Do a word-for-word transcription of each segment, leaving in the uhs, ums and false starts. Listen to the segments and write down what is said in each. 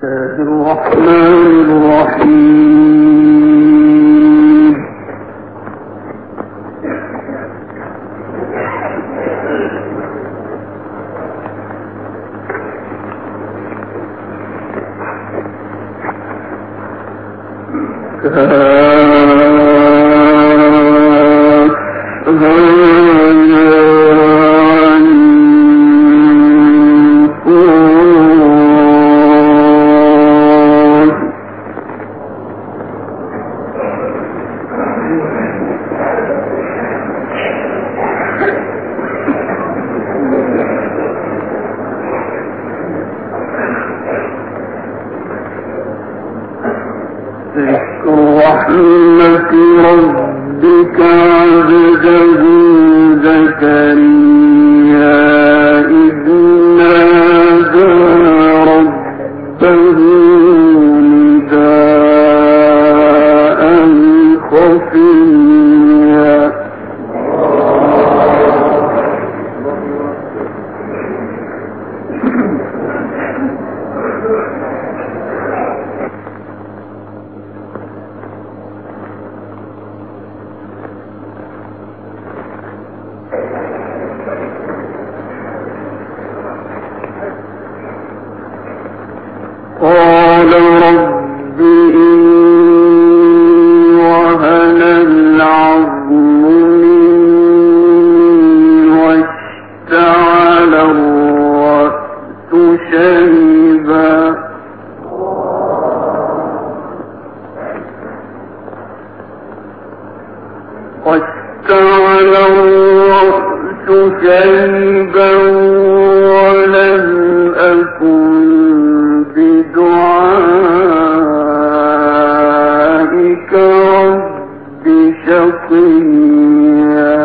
الرحمن الرحيم. رحمة ربك عبده زكريا إذ نادى ربه نداء خفيا قال رب إني وهن العظم مني واشتعل الرأس شيبا واشتعل الرأس شيبا ولم أكن بدعائك رب شقيا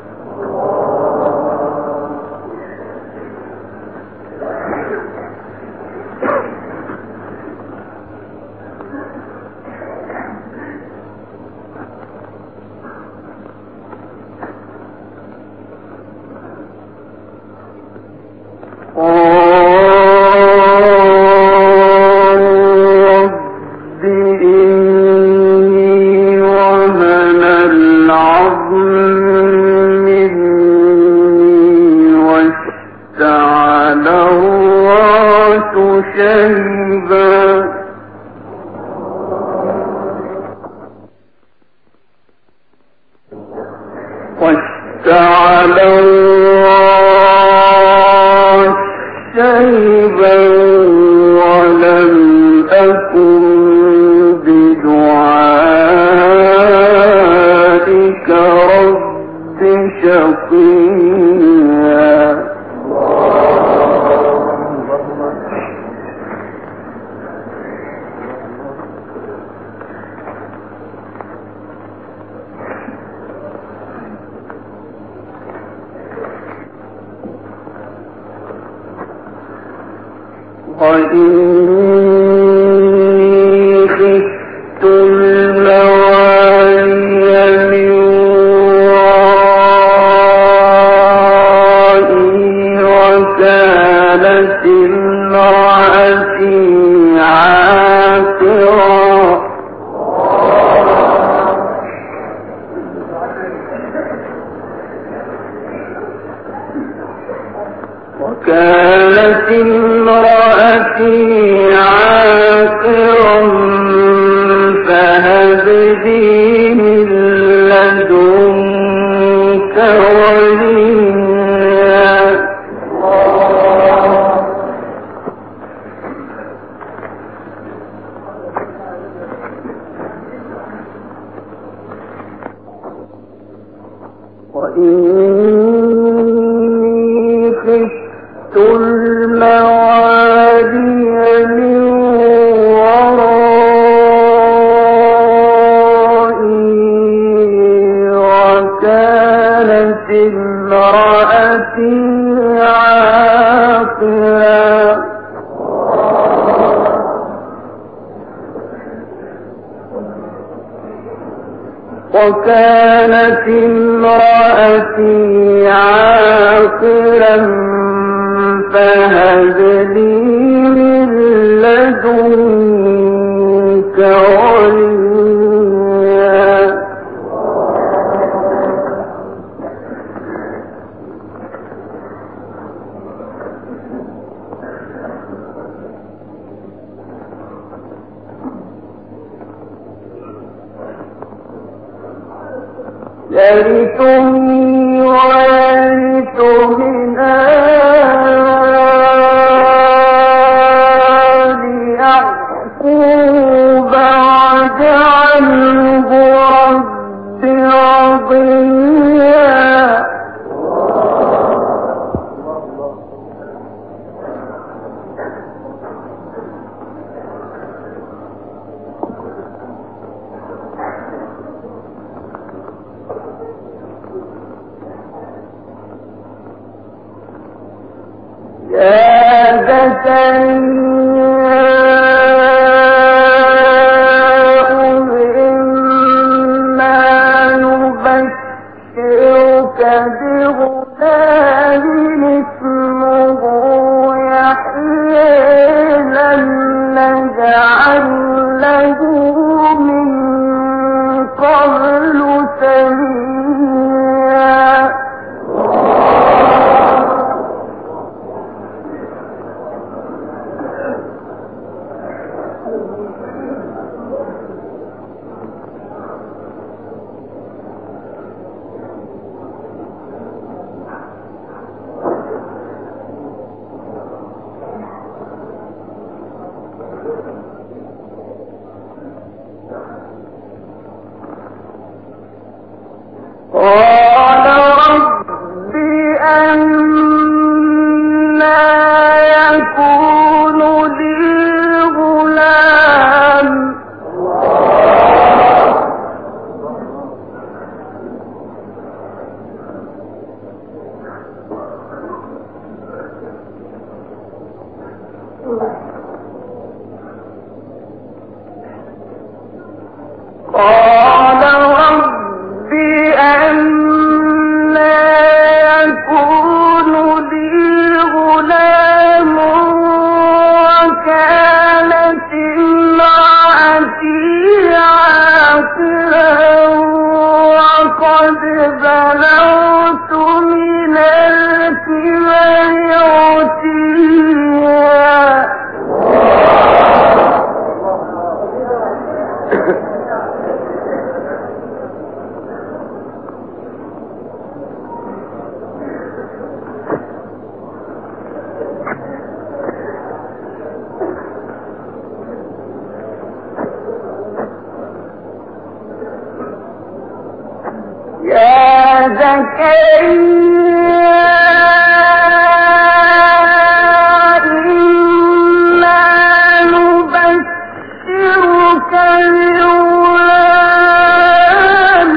واشتعل الرأس شيبا ولم أكن بدعائك رب شقيا وإني خفت الموالي من ورائي وكانت امرأتي عاقرا وكانت امرأتي عاقرا فهب لي من لدنك وليا وإني خفت الموالي من ورائي وكانت امرأتي عاقرا وكانت امرأتي عاقرا فهب لي من لدنك يرثني ويرث من آل يعقوب واجعله رب رضيا. يا زكريا إنا نبشرك بغلام اسمه يحيى لم نجعل له من قبل سميا. قال رب أنى يكون لي غلام قال رب أنى يكون لي غلام وكانت امرأتي عاقرا وقد بلغت من الكبر عتيا. يا زكريا إنا نبشرك بغلام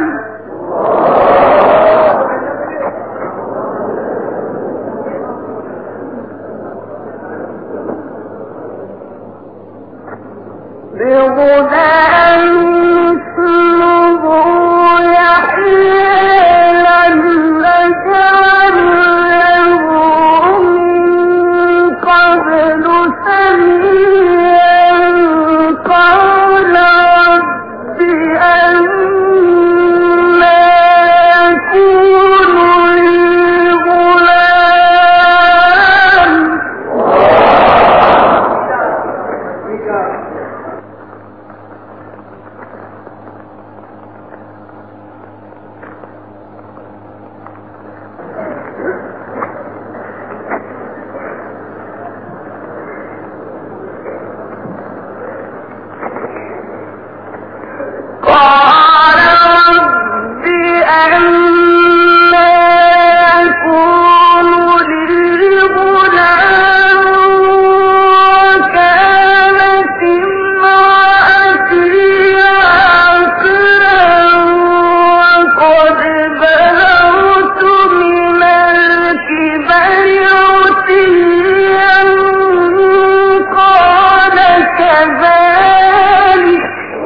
بغلام اسمه يحيى لم نجعل له من قبل سميا. قال رب أنى يكون لي غلام قال رب أنى يكون لي غلام وكانت امرأتي عاقرا وقد بلغت من الكبر عتيا. قال كذلك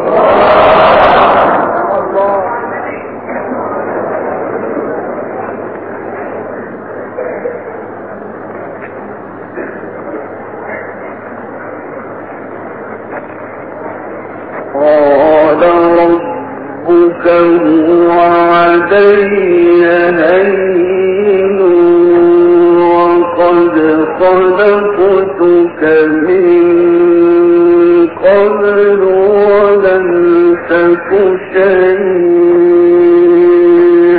قال ربك هو علي هين وقد خلقتك من قبل ولم تك شيئا.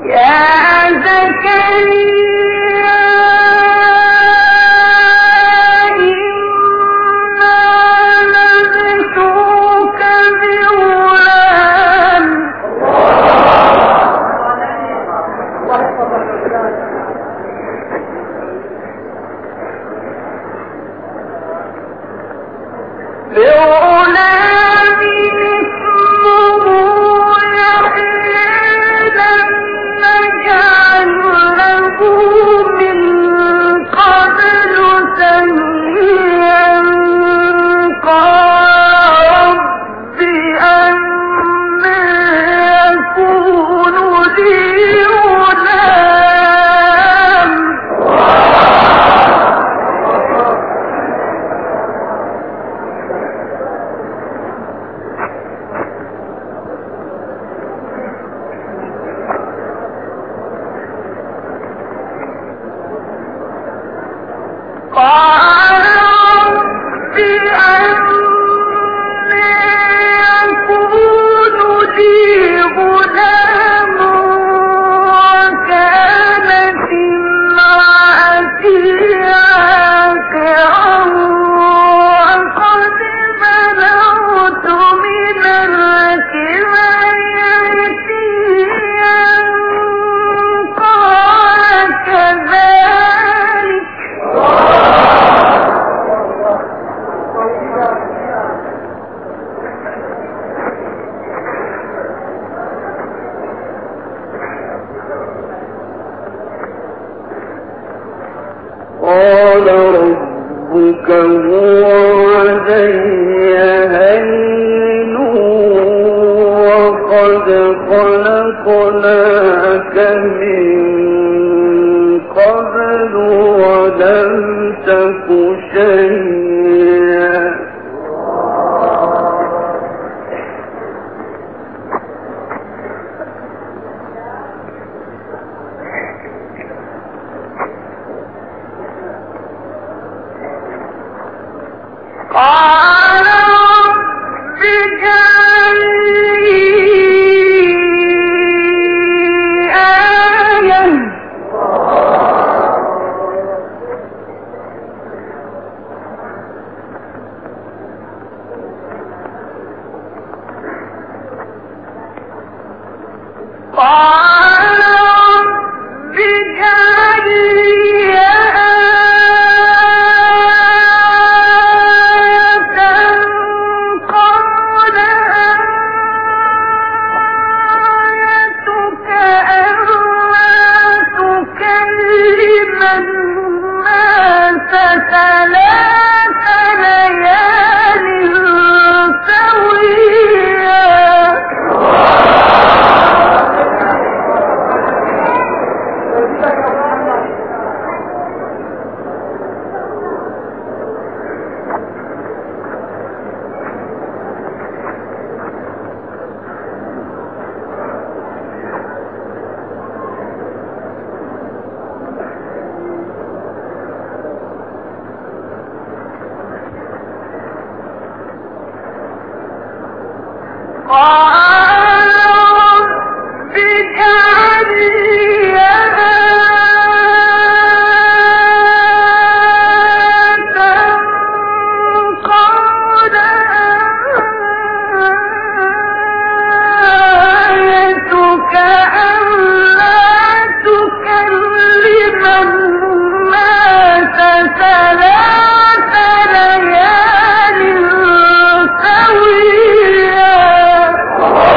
ثلاث ليال سويا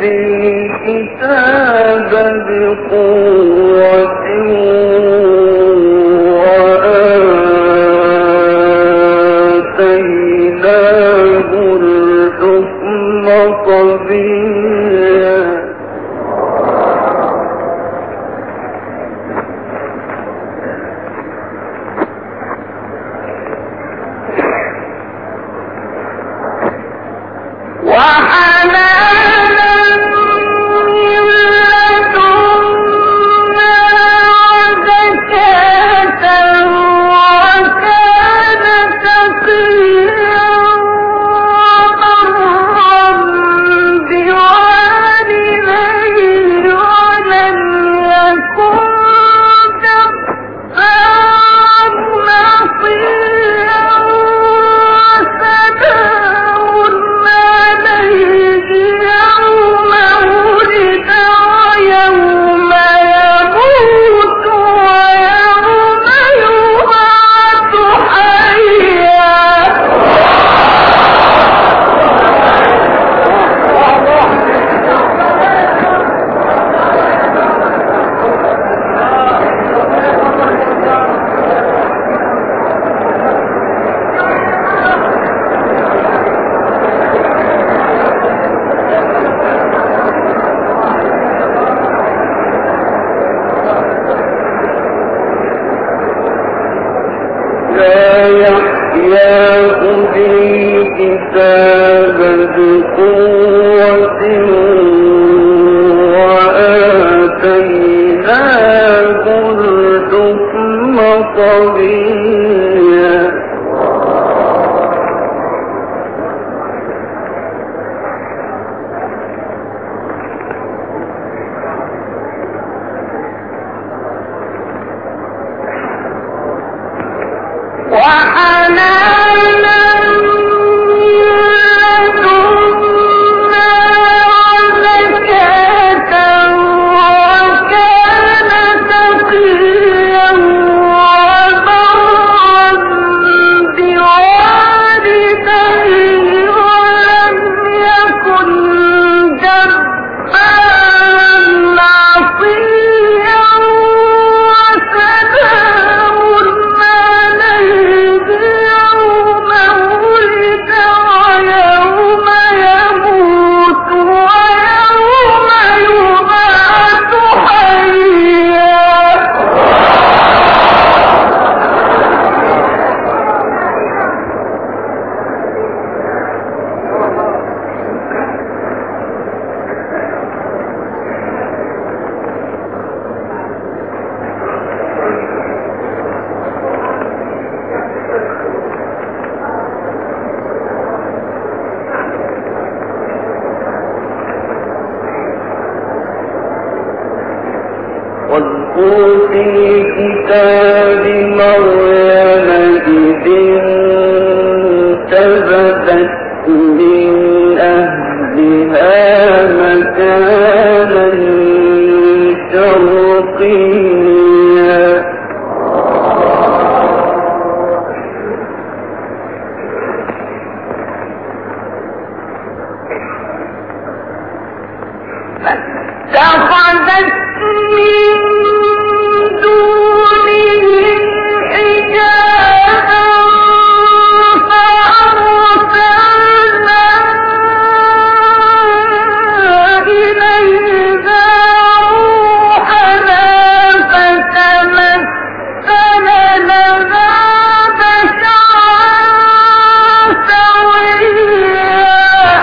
الكتاب بقوة وآتيناه الحكم صبيا. واذكر في الكتاب مريم إذ انتبذت من أهلها مكانا شرقيا فاتخذت من دونهم حجابا فأرسلنا إليها روحنا فتمثل لها بشرا سويا.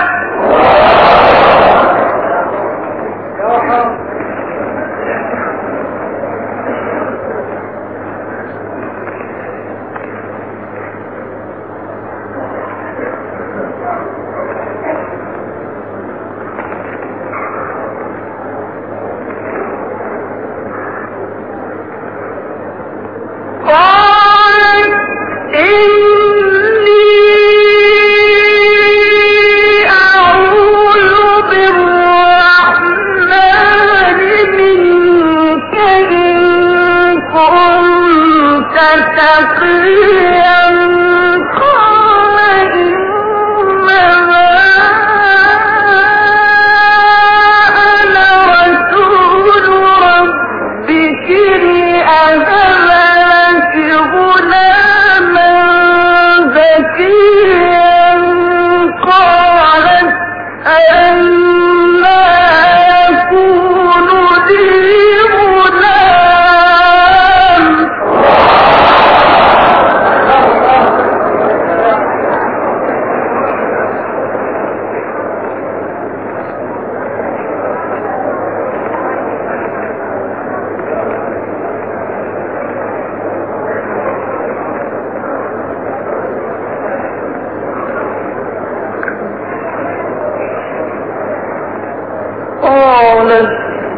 قالت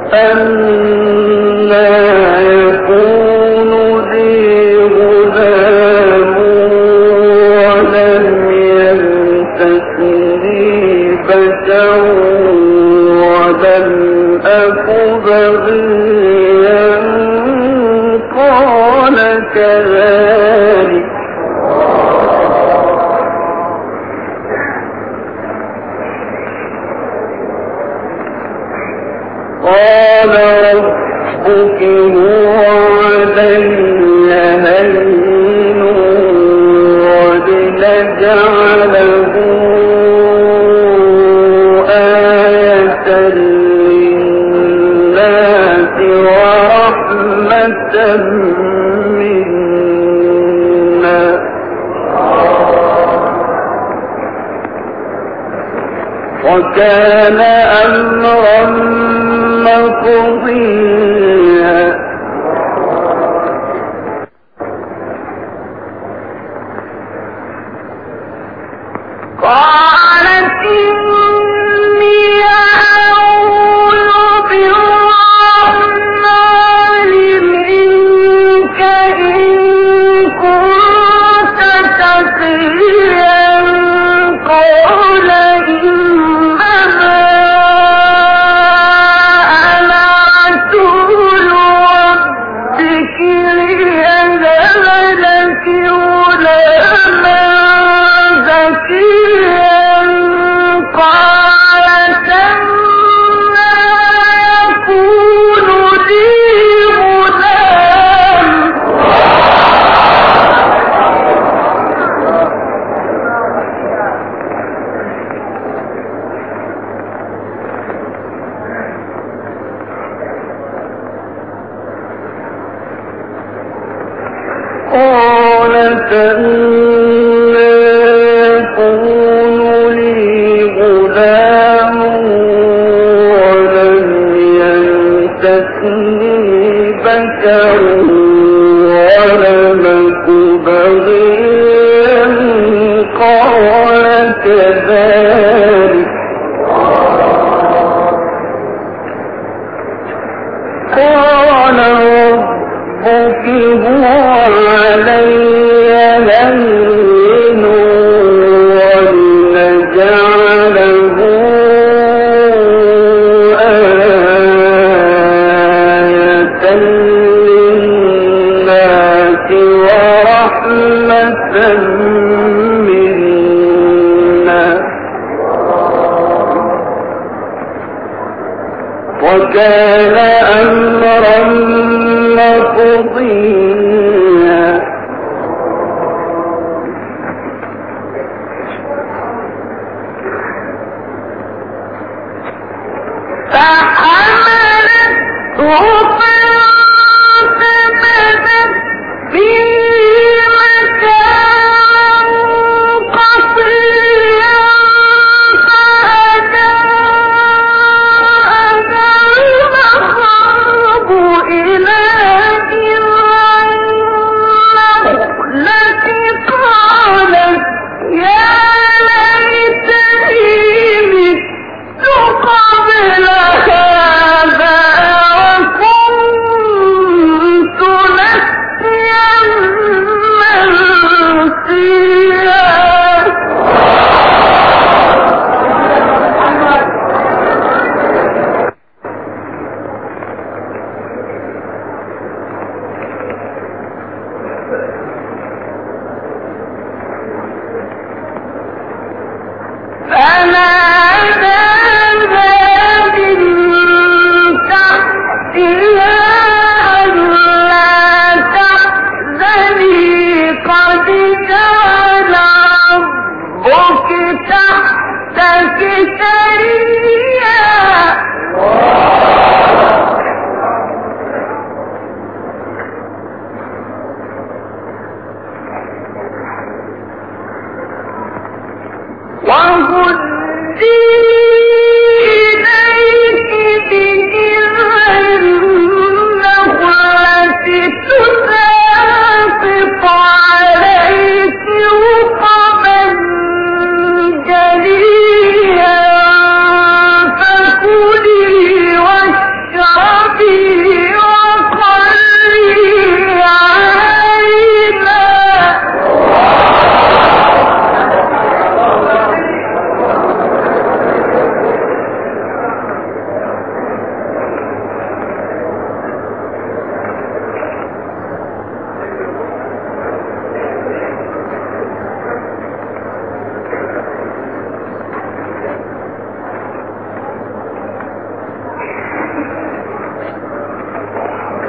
أنى يكون لي غلام ولم يمسسني بشر ولم أك بغيا قال كذلك قال ربك هو علي هين ولنجعله آية للناس ورحمة منا وكان أمرا مقضيا قالت إني أعوذ بالرحمن منك إن كنت تقيا قال إنما أنا رسول ربك ليهب لك غلاما زكيا قالت أنى يكون لي غلام قالت أنى يكون لي غلام ولم يمسسني بشر ولم أك بغيا قال كذلك قال ربك هو علي هين ولنجعله آية للناس ورحمة منا وكان أمرا مقضيا فحملته فانتبذت به مكانا قصيا فأجاءها المخاض إلى جذع النخلة قالت يا ليتني مت قبل هذا وكنت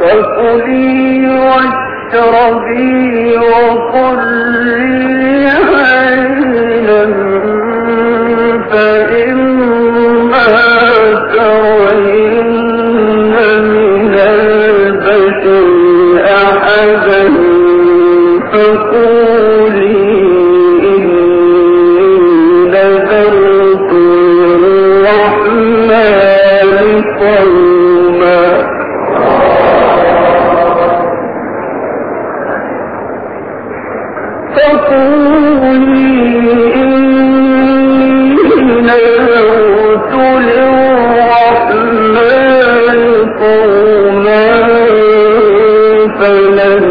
فكلي واشربي وقري عينا فإما ترين من البشر أحدا فقولي إني نذرت للرحمن صوما فقولي إني نذرت للرحمن صوما فلن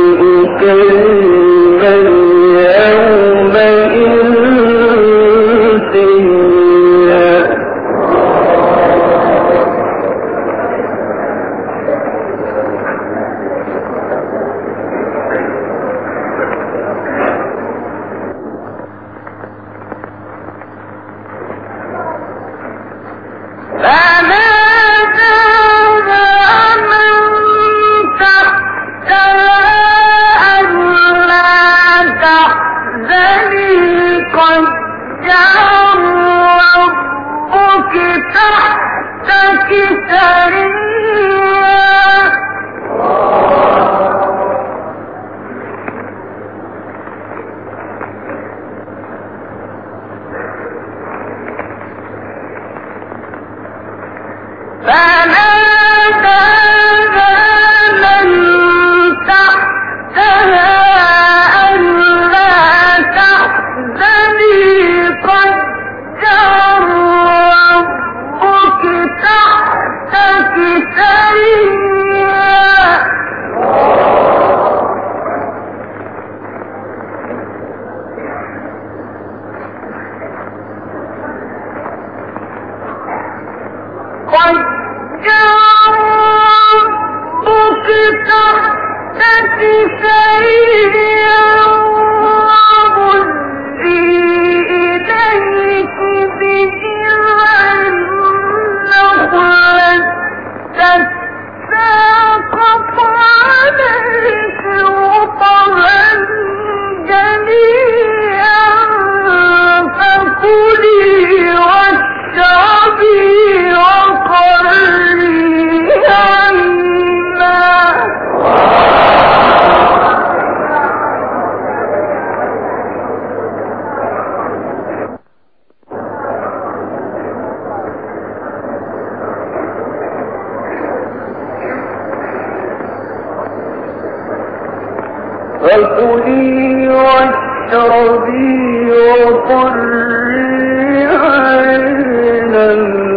أكلم اليوم إنسيا فكلي واشربي وقري عينا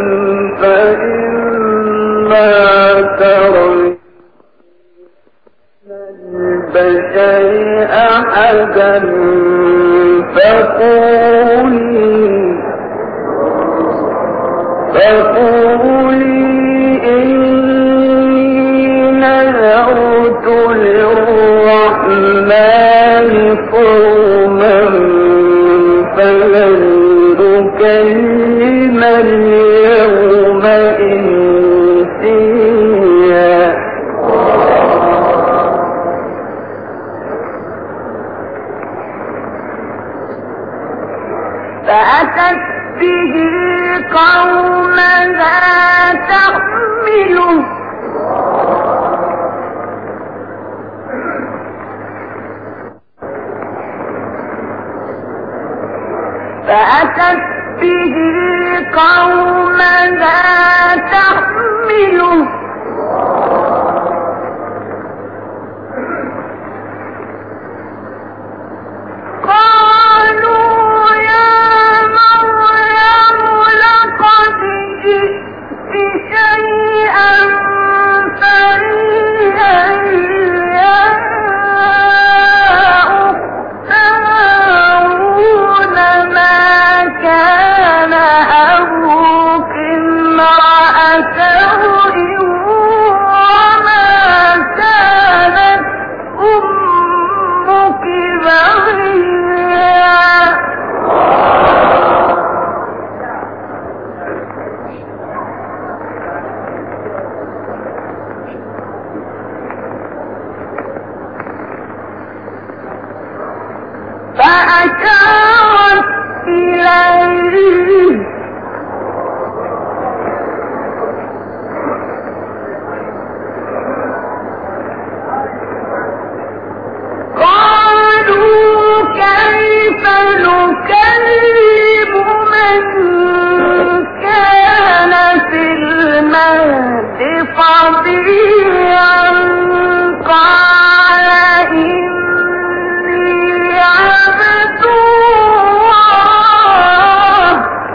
فإما ترين البشر أحدا فقولي فقولي إني نذرت للرحمن صوما فلن أكلم اليوم إنسيا فأتت به قومها أشارت إليه قالوا كيف نكلم من كان في المهد صبيا قال إني عبد الله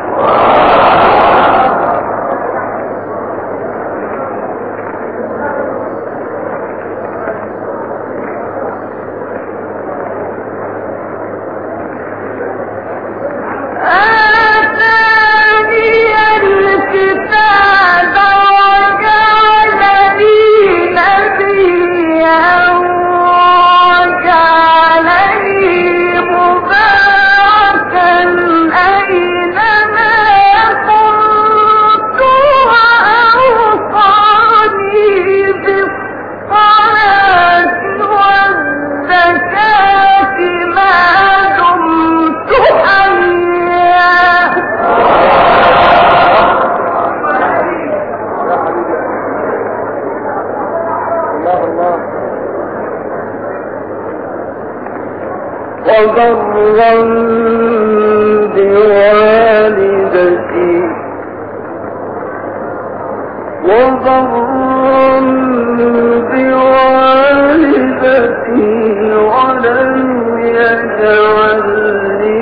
وبرا بوالدتي وبرا بوالدتي ولم يجعلني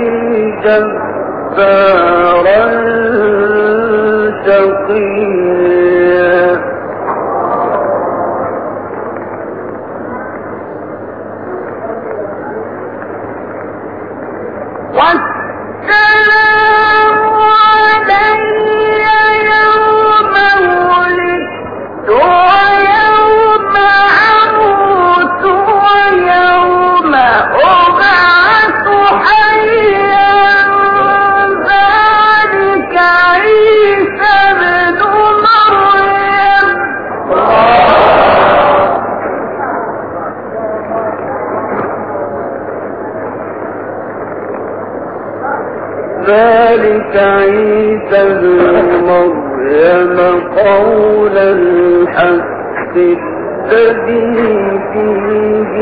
جبارا شقيا والسلام علي يوم ولدت ويوم أموت ويوم أبعث حيا ذلك عيسى ابن مريم ذلك عيسى ابن مريم قول الحق الذي فيه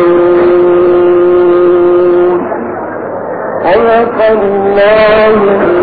يمترون صدق الله